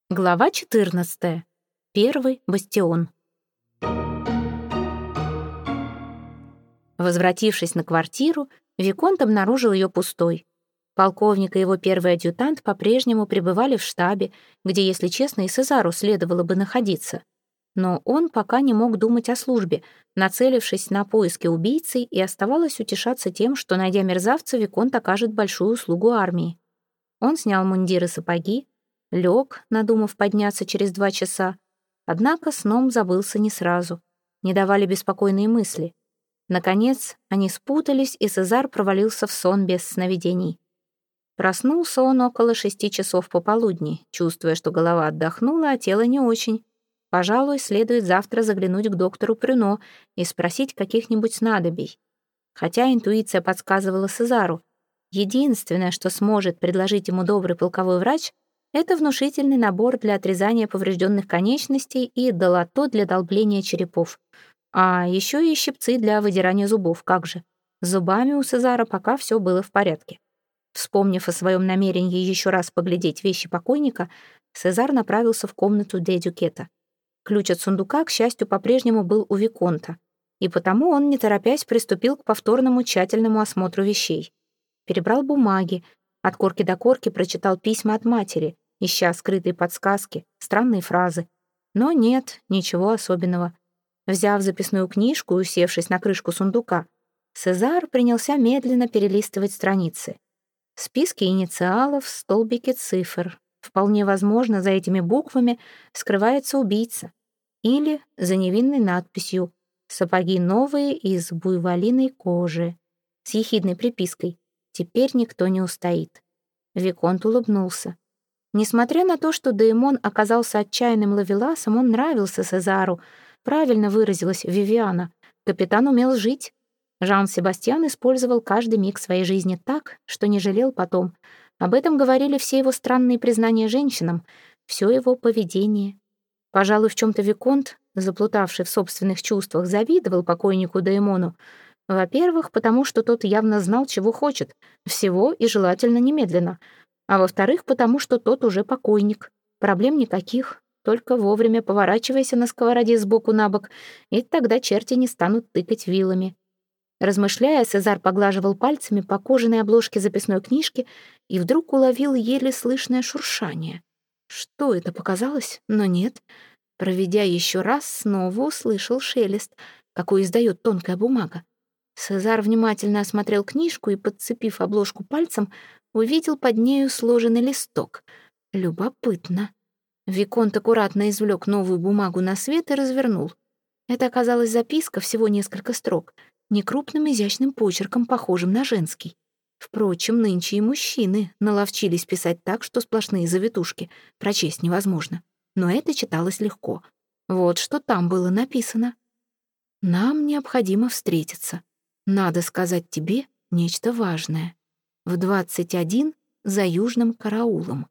Глава 14. Первый бастион. Возвратившись на квартиру, Виконт обнаружил ее пустой. Полковник и его первый адъютант по-прежнему пребывали в штабе, где, если честно, и Сезару следовало бы находиться. Но он пока не мог думать о службе, нацелившись на поиски убийцы, и оставалось утешаться тем, что, найдя мерзавца, Виконт окажет большую услугу армии. Он снял мундир и сапоги, лег, надумав подняться через 2 часа. Однако сном забылся не сразу. Не давали беспокойные мысли. Наконец, они спутались, и Сезар провалился в сон без сновидений. Проснулся он около 6 часов пополудни, чувствуя, что голова отдохнула, а тело не очень. Пожалуй, следует завтра заглянуть к доктору Прюно и спросить каких-нибудь снадобий. Хотя интуиция подсказывала Сезару, единственное, что сможет предложить ему добрый полковой врач, это внушительный набор для отрезания поврежденных конечностей и долото для долбления черепов. А еще и щипцы для выдирания зубов, как же. С зубами у Сезара пока все было в порядке. Вспомнив о своем намерении еще раз поглядеть вещи покойника, Сезар направился в комнату для Дюкета. Ключ от сундука, к счастью, по-прежнему был у Виконта, и потому он, не торопясь, приступил к повторному тщательному осмотру вещей. Перебрал бумаги, от корки до корки прочитал письма от матери, ища скрытые подсказки, странные фразы. Но нет, ничего особенного. Взяв записную книжку и усевшись на крышку сундука, Сезар принялся медленно перелистывать страницы. Списки инициалов, столбики цифр. Вполне возможно, за этими буквами скрывается убийца. Или за невинной надписью «Сапоги новые из буйволиной кожи» с ехидной припиской «Теперь никто не устоит». Виконт улыбнулся. Несмотря на то, что Деймон оказался отчаянным ловеласом, он нравился Сезару. Правильно выразилась Вивиана. Капитан умел жить. Жан-Себастьян использовал каждый миг своей жизни так, что не жалел потом. Об этом говорили все его странные признания женщинам, все его поведение. Пожалуй, в чем-то Виконт, заплутавший в собственных чувствах, завидовал покойнику Деймону. Во-первых, потому что тот явно знал, чего хочет, всего и желательно немедленно. А во-вторых, потому что тот уже покойник. Проблем никаких, только вовремя поворачивайся на сковороде сбоку на бок, и тогда черти не станут тыкать вилами. Размышляя, Сезар поглаживал пальцами по кожаной обложке записной книжки и вдруг уловил еле слышное шуршание. Что это показалось? Но нет. Проведя еще раз, снова услышал шелест, какой издает тонкая бумага. Сезар внимательно осмотрел книжку и, подцепив обложку пальцем, увидел под нею сложенный листок. Любопытно. Виконт аккуратно извлек новую бумагу на свет и развернул. Это оказалась записка, всего несколько строк, некрупным изящным почерком, похожим на женский. Впрочем, нынче и мужчины наловчились писать так, что сплошные завитушки, прочесть невозможно. Но это читалось легко. Вот что там было написано. «Нам необходимо встретиться. Надо сказать тебе нечто важное. В 21 за южным караулом».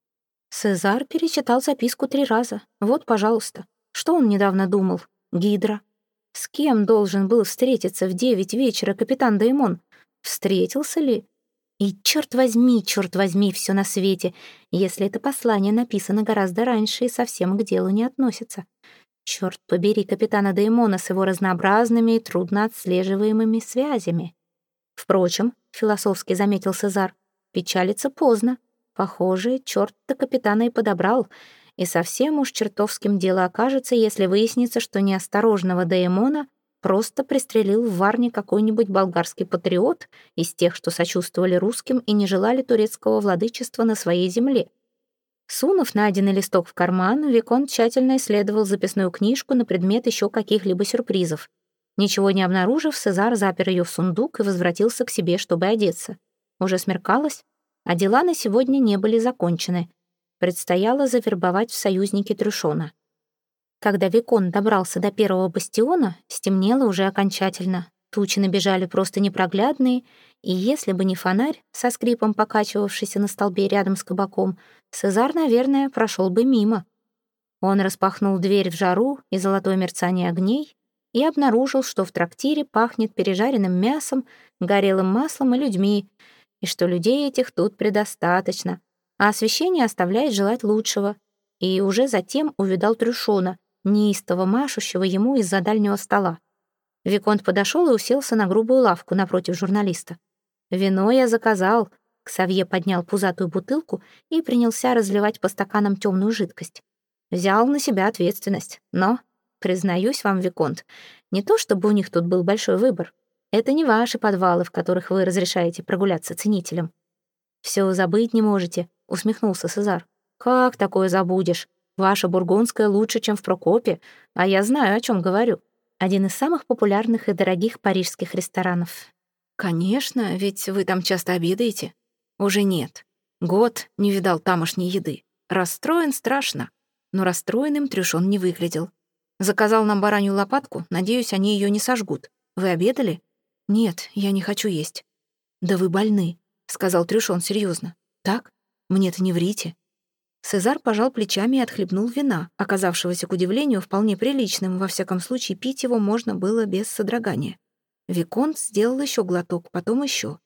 Сезар перечитал записку 3 раза. Вот, пожалуйста. Что он недавно думал? Гидра. С кем должен был встретиться в 9 вечера капитан Деймон? Встретился ли? И черт возьми, все на свете, если это послание написано гораздо раньше и совсем к делу не относится. Черт побери капитана Деймона с его разнообразными и трудно отслеживаемыми связями. Впрочем, философски заметил Сезар, печалиться поздно. Похоже, черт-то капитана и подобрал, и совсем уж чертовским дело окажется, если выяснится, что неосторожного Деймона просто пристрелил в Варне какой-нибудь болгарский патриот из тех, что сочувствовали русским и не желали турецкого владычества на своей земле. Сунув найденный листок в карман, Виконт тщательно исследовал записную книжку на предмет еще каких-либо сюрпризов. Ничего не обнаружив, Сезар запер ее в сундук и возвратился к себе, чтобы одеться. Уже смеркалось, а дела на сегодня не были закончены. Предстояло завербовать в союзники Трюшона. Когда Виконт добрался до первого бастиона, стемнело уже окончательно. Тучи набежали просто непроглядные, и если бы не фонарь, со скрипом покачивавшийся на столбе рядом с кабаком, Сезар, наверное, прошел бы мимо. Он распахнул дверь в жару и золотое мерцание огней и обнаружил, что в трактире пахнет пережаренным мясом, горелым маслом и людьми, и что людей этих тут предостаточно, а освещение оставляет желать лучшего. и уже затем увидал Трюшона, неистово машущего ему из-за дальнего стола. Виконт подошел и уселся на грубую лавку напротив журналиста. «Вино я заказал». Ксавье поднял пузатую бутылку и принялся разливать по стаканам темную жидкость. Взял на себя ответственность, но, признаюсь вам, Виконт, не то чтобы у них тут был большой выбор. Это не ваши подвалы, в которых вы разрешаете прогуляться ценителям. «Все забыть не можете», — усмехнулся Сезар. «Как такое забудешь? Ваша бургундская лучше, чем в Прокопе, а я знаю, о чем говорю. Один из самых популярных и дорогих парижских ресторанов». «Конечно, ведь вы там часто обедаете». «Уже нет. Год не видал тамошней еды. Расстроен страшно». Но расстроенным Трюшон не выглядел. «Заказал нам баранью лопатку, надеюсь, они ее не сожгут. Вы обедали?» «Нет, я не хочу есть». «Да вы больны», — сказал Трюшон серьезно. «Так? Мне-то не врите». Сезар пожал плечами и отхлебнул вина, оказавшегося, к удивлению, вполне приличным, во всяком случае, пить его можно было без содрогания. Виконт сделал еще глоток, потом еще.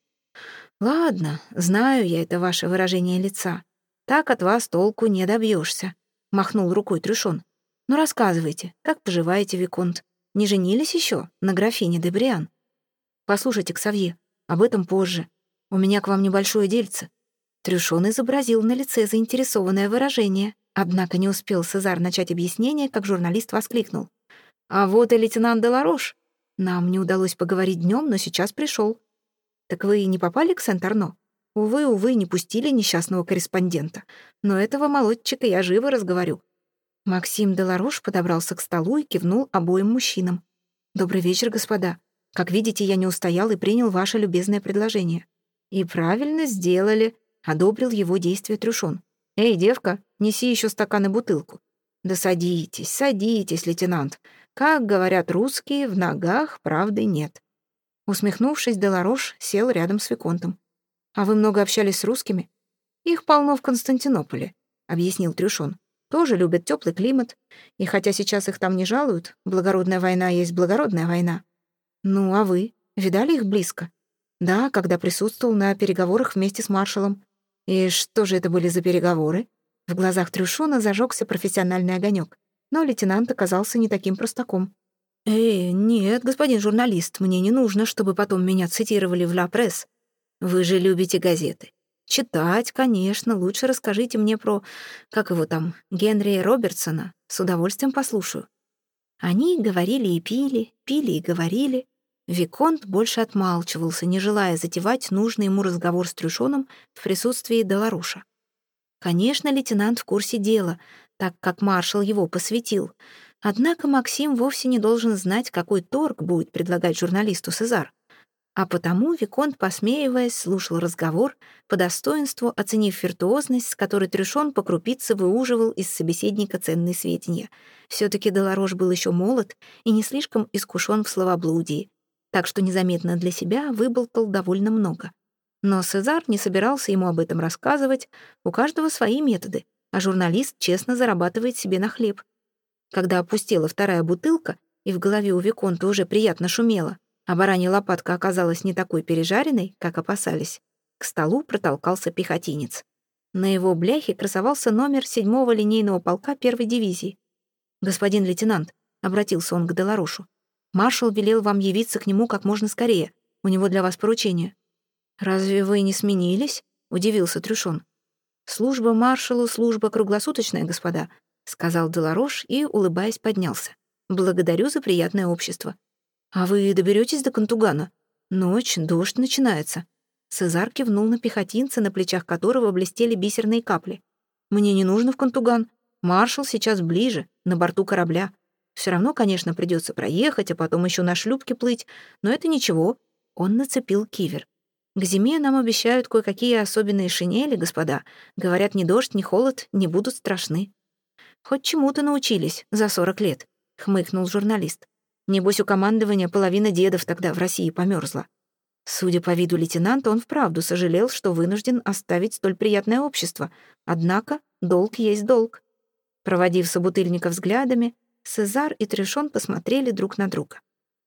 «Ладно, знаю я это ваше выражение лица. Так от вас толку не добьешься», — махнул рукой Трюшон. «Ну рассказывайте, как поживаете, Виконт? Не женились еще на графине де Бриан?» «Послушайте, Ксавье, об этом позже. У меня к вам небольшое дельце». Трюшон изобразил на лице заинтересованное выражение, однако не успел Сезар начать объяснение, как журналист воскликнул. «А вот и лейтенант Деларош. Нам не удалось поговорить днем, но сейчас пришел. Так вы не попали к Сент-Арно? Увы, не пустили несчастного корреспондента. Но этого молодчика я живо разговорю». Максим Деларош подобрался к столу и кивнул обоим мужчинам. «Добрый вечер, господа. Как видите, я не устоял и принял ваше любезное предложение». «И правильно сделали», — одобрил его действия Трюшон. «Эй, девка, неси еще стакан и бутылку». «Да садитесь, садитесь, лейтенант. Как говорят русские, в ногах правды нет». Усмехнувшись, Деларош сел рядом с Виконтом. «А вы много общались с русскими?» «Их полно в Константинополе», — объяснил Трюшон. «Тоже любят теплый климат. И хотя сейчас их там не жалуют, благородная война есть благородная война». «Ну, а вы? Видали их близко?» «Да, когда присутствовал на переговорах вместе с маршалом». «И что же это были за переговоры?» В глазах Трюшона зажегся профессиональный огонек, но лейтенант оказался не таким простаком. Нет, господин журналист, мне не нужно, чтобы потом меня цитировали в «Ла Пресс». Вы же любите газеты. Читать, конечно, лучше расскажите мне про, как его там, Генри Робертсона. С удовольствием послушаю». Они говорили и пили, пили и говорили. Виконт больше отмалчивался, не желая затевать нужный ему разговор с Трюшоном в присутствии Деларуша. Конечно, лейтенант в курсе дела, так как маршал его посвятил. Однако Максим вовсе не должен знать, какой торг будет предлагать журналисту Сезар. А потому Виконт, посмеиваясь, слушал разговор, по достоинству оценив виртуозность, с которой Трюшон по крупице выуживал из собеседника ценные сведения. Все-таки Деларош был еще молод и не слишком искушен в словоблудии, так что незаметно для себя выболтал довольно много. Но Сезар не собирался ему об этом рассказывать, у каждого свои методы, а журналист честно зарабатывает себе на хлеб. Когда опустела вторая бутылка, и в голове у Виконта уже приятно шумело, а баранья лопатка оказалась не такой пережаренной, как опасались, к столу протолкался пехотинец. На его бляхе красовался номер 7-го линейного полка 1-й дивизии. «Господин лейтенант», — обратился он к Деларошу, «маршал велел вам явиться к нему как можно скорее. У него для вас поручение». «Разве вы не сменились?» — удивился Трюшон. «Служба маршалу — служба круглосуточная, господа», — сказал Деларош и, улыбаясь, поднялся. «Благодарю за приятное общество». «А вы доберетесь до Кантугана? Ночь, дождь начинается». Сезар кивнул на пехотинца, на плечах которого блестели бисерные капли. «Мне не нужно в Кантуган. Маршал сейчас ближе, на борту корабля. Все равно, конечно, придется проехать, а потом еще на шлюпке плыть, но это ничего». Он нацепил кивер. «К зиме нам обещают кое-какие особенные шинели, господа. Говорят, ни дождь, ни холод не будут страшны». «Хоть чему-то научились за 40 лет», — хмыкнул журналист. «Небось, у командования половина дедов тогда в России померзла». Судя по виду лейтенанта, он вправду сожалел, что вынужден оставить столь приятное общество. Однако долг есть долг. Проводив собутыльника взглядами, Сезар и Трюшон посмотрели друг на друга.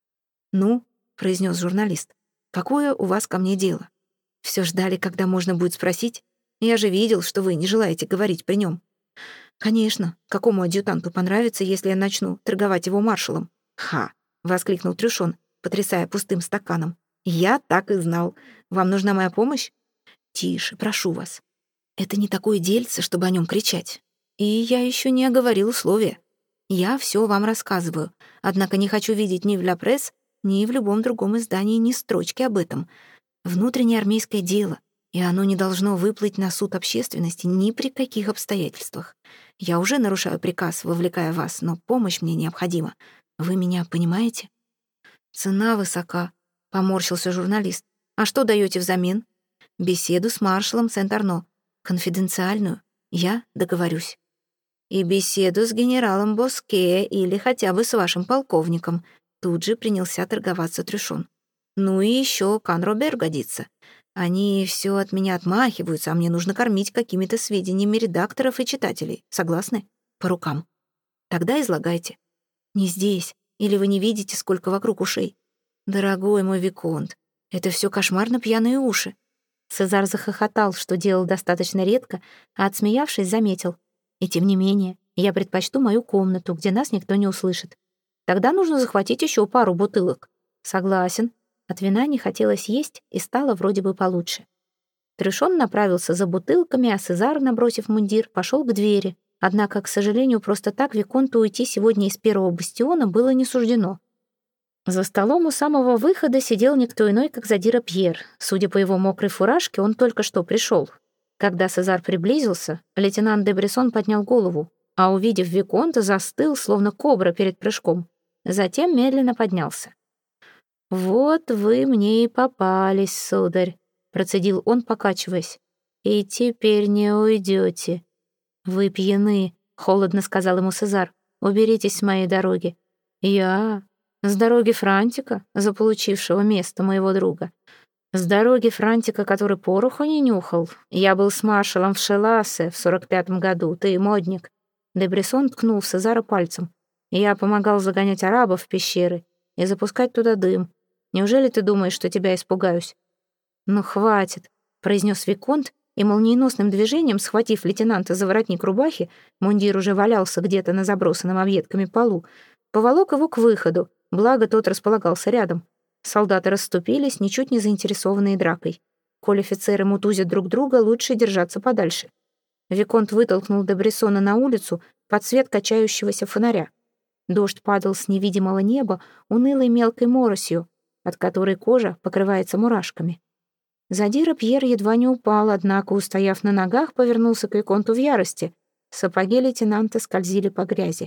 «Ну», — произнес журналист, — «какое у вас ко мне дело? Все ждали, когда можно будет спросить. Я же видел, что вы не желаете говорить при нем». «Конечно, какому адъютанту понравится, если я начну торговать его маршалом?» «Ха!» — воскликнул Трюшон, потрясая пустым стаканом. «Я так и знал. Вам нужна моя помощь?» «Тише, прошу вас. Это не такое дельце, чтобы о нем кричать. И я еще не оговорил условия. Я все вам рассказываю, однако не хочу видеть ни в «Ля Пресс», ни в любом другом издании ни строчки об этом. Внутреннее армейское дело, и оно не должно выплыть на суд общественности ни при каких обстоятельствах. Я уже нарушаю приказ, вовлекая вас, но помощь мне необходима. Вы меня понимаете?» «Цена высока», — поморщился журналист. «А что даете взамен?» «Беседу с маршалом Сент-Арно. Конфиденциальную. Я договорюсь». «И беседу с генералом Боске или хотя бы с вашим полковником», тут же принялся торговаться Трюшон. «Ну и еще Кан-Робер годится. Они все от меня отмахиваются, а мне нужно кормить какими-то сведениями редакторов и читателей. Согласны? По рукам. Тогда излагайте». «Не здесь. Или вы не видите, сколько вокруг ушей?» «Дорогой мой виконт, это все кошмарно пьяные уши». Сезар захохотал, что делал достаточно редко, а, отсмеявшись, заметил. «И тем не менее, я предпочту мою комнату, где нас никто не услышит. Тогда нужно захватить еще пару бутылок». «Согласен». От вина не хотелось есть, и стало вроде бы получше. Трюшон направился за бутылками, а Сезар, набросив мундир, пошел к двери. Однако, к сожалению, просто так виконту уйти сегодня из первого бастиона было не суждено. За столом у самого выхода сидел никто иной, как Задира Пьер. Судя по его мокрой фуражке, он только что пришел. Когда Сезар приблизился, лейтенант де Бresson поднял голову, а, увидев виконта, застыл, словно кобра перед прыжком. Затем медленно поднялся. «Вот вы мне и попались, сударь», — процедил он, покачиваясь. «И теперь не уйдете». «Вы пьяны», — холодно сказал ему Сезар. «Уберитесь с моей дороги». «Я? С дороги Франтика, заполучившего место моего друга. С дороги Франтика, который пороху не нюхал. Я был с маршалом в Шеласе в 45-м году, ты модник». Де Бresson ткнул в Сезара пальцем. «Я помогал загонять арабов в пещеры и запускать туда дым. Неужели ты думаешь, что тебя испугаюсь?» «Ну, хватит», — произнес виконт, и молниеносным движением, схватив лейтенанта за воротник рубахи, мундир уже валялся где-то на забросанном объедками полу, поволок его к выходу, благо тот располагался рядом. Солдаты расступились, ничуть не заинтересованные дракой. Коль офицеры мутузят друг друга, лучше держаться подальше. Виконт вытолкнул де Брессона на улицу под свет качающегося фонаря. Дождь падал с невидимого неба унылой мелкой моросью, от которой кожа покрывается мурашками. Задира Пьер едва не упал, однако, устояв на ногах, повернулся к виконту в ярости. Сапоги лейтенанта скользили по грязи.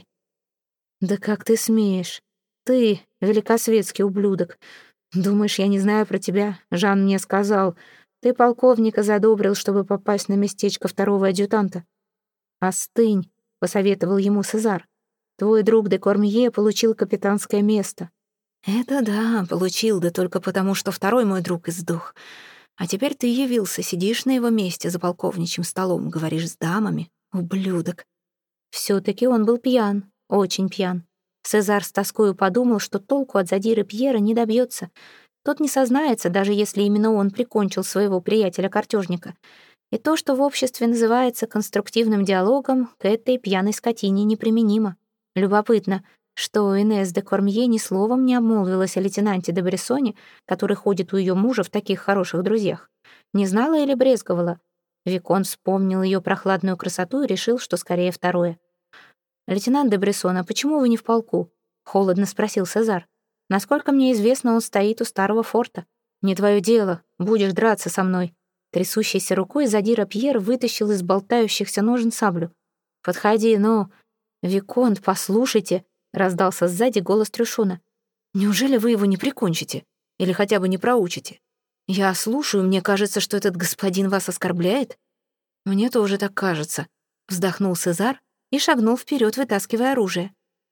«Да как ты смеешь? Ты, великосветский ублюдок. Думаешь, я не знаю про тебя? Жан мне сказал. Ты полковника задобрил, чтобы попасть на местечко второго адъютанта». «Остынь», — посоветовал ему Сезар. «Твой друг де Кормье получил капитанское место». «Это да, получил, да только потому, что второй мой друг издох. А теперь ты явился, сидишь на его месте за полковничьим столом, говоришь с дамами. Ублюдок». Все-таки он был пьян, очень пьян. Сезар с тоскою подумал, что толку от Задиры Пьера не добьется. Тот не сознается, даже если именно он прикончил своего приятеля-картежника. И то, что в обществе называется конструктивным диалогом, к этой пьяной скотине неприменимо. Любопытно, что Инесс де Кормье ни словом не обмолвилась о лейтенанте де Брессоне, который ходит у ее мужа в таких хороших друзьях. Не знала или брезговала? Виконт вспомнил ее прохладную красоту и решил, что скорее второе. «Лейтенант де Брессон, а почему вы не в полку?» — холодно спросил Сезар. «Насколько мне известно, он стоит у старого форта. Не твое дело, будешь драться со мной». Трясущейся рукой Задира Пьер вытащил из болтающихся ножен саблю. «Подходи, ну...» «Виконт, послушайте!» — раздался сзади голос Трюшона. «Неужели вы его не прикончите? Или хотя бы не проучите? Я слушаю, мне кажется, что этот господин вас оскорбляет». «Мне тоже так кажется», — вздохнул Сезар и шагнул вперед, вытаскивая оружие.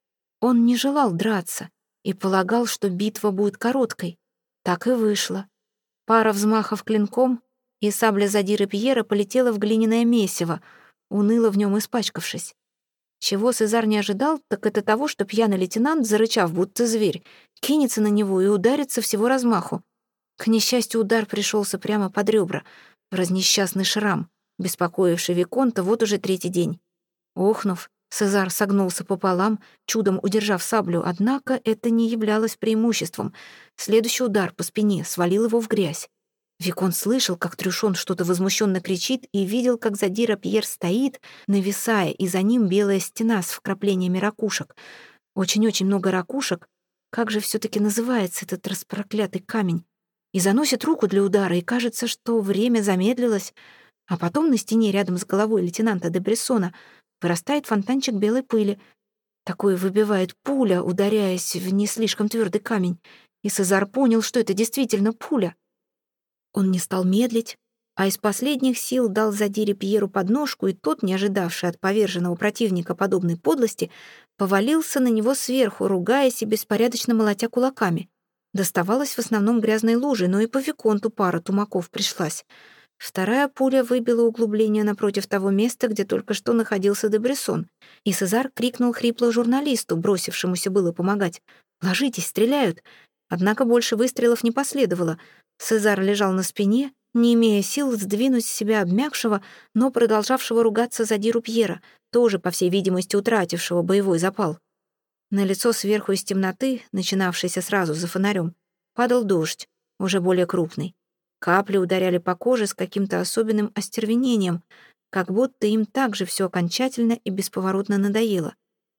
Он не желал драться и полагал, что битва будет короткой. Так и вышло. Пара взмахов клинком, и сабля Задиры Пьера полетела в глиняное месиво, уныло в нем испачкавшись. Чего Сезар не ожидал, так это того, что пьяный лейтенант, зарычав, будто зверь, кинется на него и ударится всего размаху. К несчастью, удар пришелся прямо под ребра, в разнесчастный шрам, беспокоивший виконта вот уже третий день. Охнув, Сезар согнулся пополам, чудом удержав саблю, однако это не являлось преимуществом. Следующий удар по спине свалил его в грязь. Виконт слышал, как Трюшон что-то возмущенно кричит, и видел, как задира Пьер стоит, нависая, и за ним белая стена с вкраплениями ракушек. Очень-очень много ракушек. Как же все-таки называется этот распроклятый камень? И заносит руку для удара, и кажется, что время замедлилось. А потом на стене рядом с головой лейтенанта де Брессона вырастает фонтанчик белой пыли. Такое выбивает пуля, ударяясь в не слишком твердый камень. И Сезар понял, что это действительно пуля. Он не стал медлить, а из последних сил дал задире Пьеру подножку, и тот, не ожидавший от поверженного противника подобной подлости, повалился на него сверху, ругаясь и беспорядочно молотя кулаками. Доставалось в основном грязной лужей, но и по Виконту пара тумаков пришлась. Вторая пуля выбила углубление напротив того места, где только что находился де Брессон, и Сезар крикнул хрипло журналисту, бросившемуся было помогать: «Ложитесь, стреляют!» Однако больше выстрелов не последовало. Сезар лежал на спине, не имея сил сдвинуть с себя обмякшего, но продолжавшего ругаться задиру Пьера, тоже, по всей видимости, утратившего боевой запал. На лицо сверху из темноты, начинавшейся сразу за фонарем, падал дождь, уже более крупный. Капли ударяли по коже с каким-то особенным остервенением, как будто им также все окончательно и бесповоротно надоело.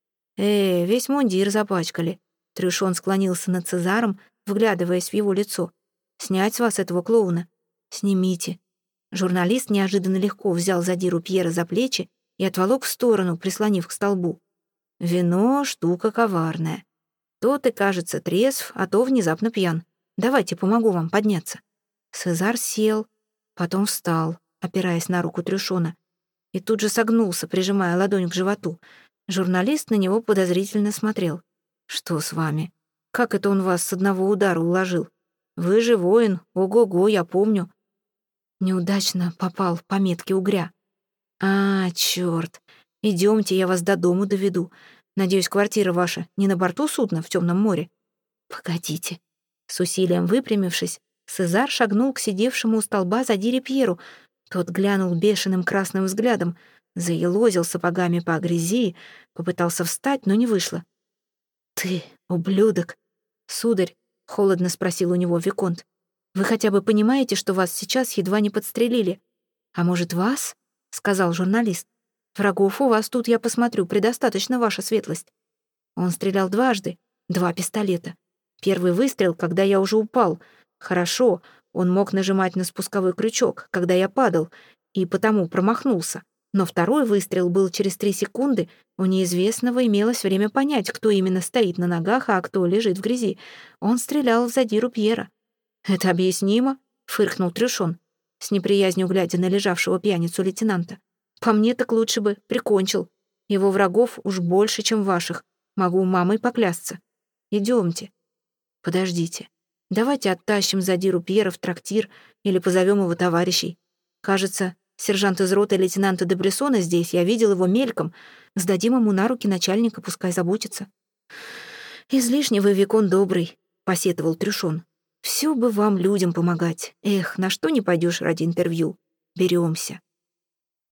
Весь мундир запачкали. Трюшон склонился над Сезаром, вглядываясь в его лицо. «Снять с вас этого клоуна? Снимите». Журналист неожиданно легко взял задиру Пьера за плечи и отволок в сторону, прислонив к столбу. «Вино — штука коварная. То ты, кажется, трезв, а то внезапно пьян. Давайте помогу вам подняться». Сезар сел, потом встал, опираясь на руку Трюшона, и тут же согнулся, прижимая ладонь к животу. Журналист на него подозрительно смотрел. «Что с вами? Как это он вас с одного удара уложил? Вы же воин, ого-го, я помню». Неудачно попал по метке угря. Чёрт. Идёмте, я вас до дому доведу. Надеюсь, квартира ваша не на борту судна в темном море?» «Погодите». С усилием выпрямившись, Сезар шагнул к сидевшему у столба задире Пьеру. Тот глянул бешеным красным взглядом, заелозил сапогами по грязи, попытался встать, но не вышло. «Ты, ублюдок!» «Сударь», — холодно спросил у него Виконт, «вы хотя бы понимаете, что вас сейчас едва не подстрелили?» «А может, вас?» — сказал журналист. «Врагов у вас тут, я посмотрю, предостаточно, ваша светлость». Он стрелял дважды, 2 пистолета. Первый выстрел, когда я уже упал. Хорошо, он мог нажимать на спусковой крючок, когда я падал, и потому промахнулся. Но второй выстрел был через 3 секунды. У неизвестного имелось время понять, кто именно стоит на ногах, а кто лежит в грязи. Он стрелял в задиру Пьера. «Это объяснимо?» — фыркнул Трюшон, с неприязнью глядя на лежавшего пьяницу лейтенанта. «По мне так лучше бы прикончил. Его врагов уж больше, чем ваших. Могу мамой поклясться. Идемте». «Подождите. Давайте оттащим задиру Пьера в трактир или позовем его товарищей. Кажется, сержант из роты лейтенанта де Брессона здесь, я видел его мельком. Сдадим ему на руки начальника, пускай заботится». «Излишне вы, Викон, добрый», — посетовал Трюшон. «Все бы вам, людям, помогать. Эх, на что не пойдешь ради интервью. Беремся».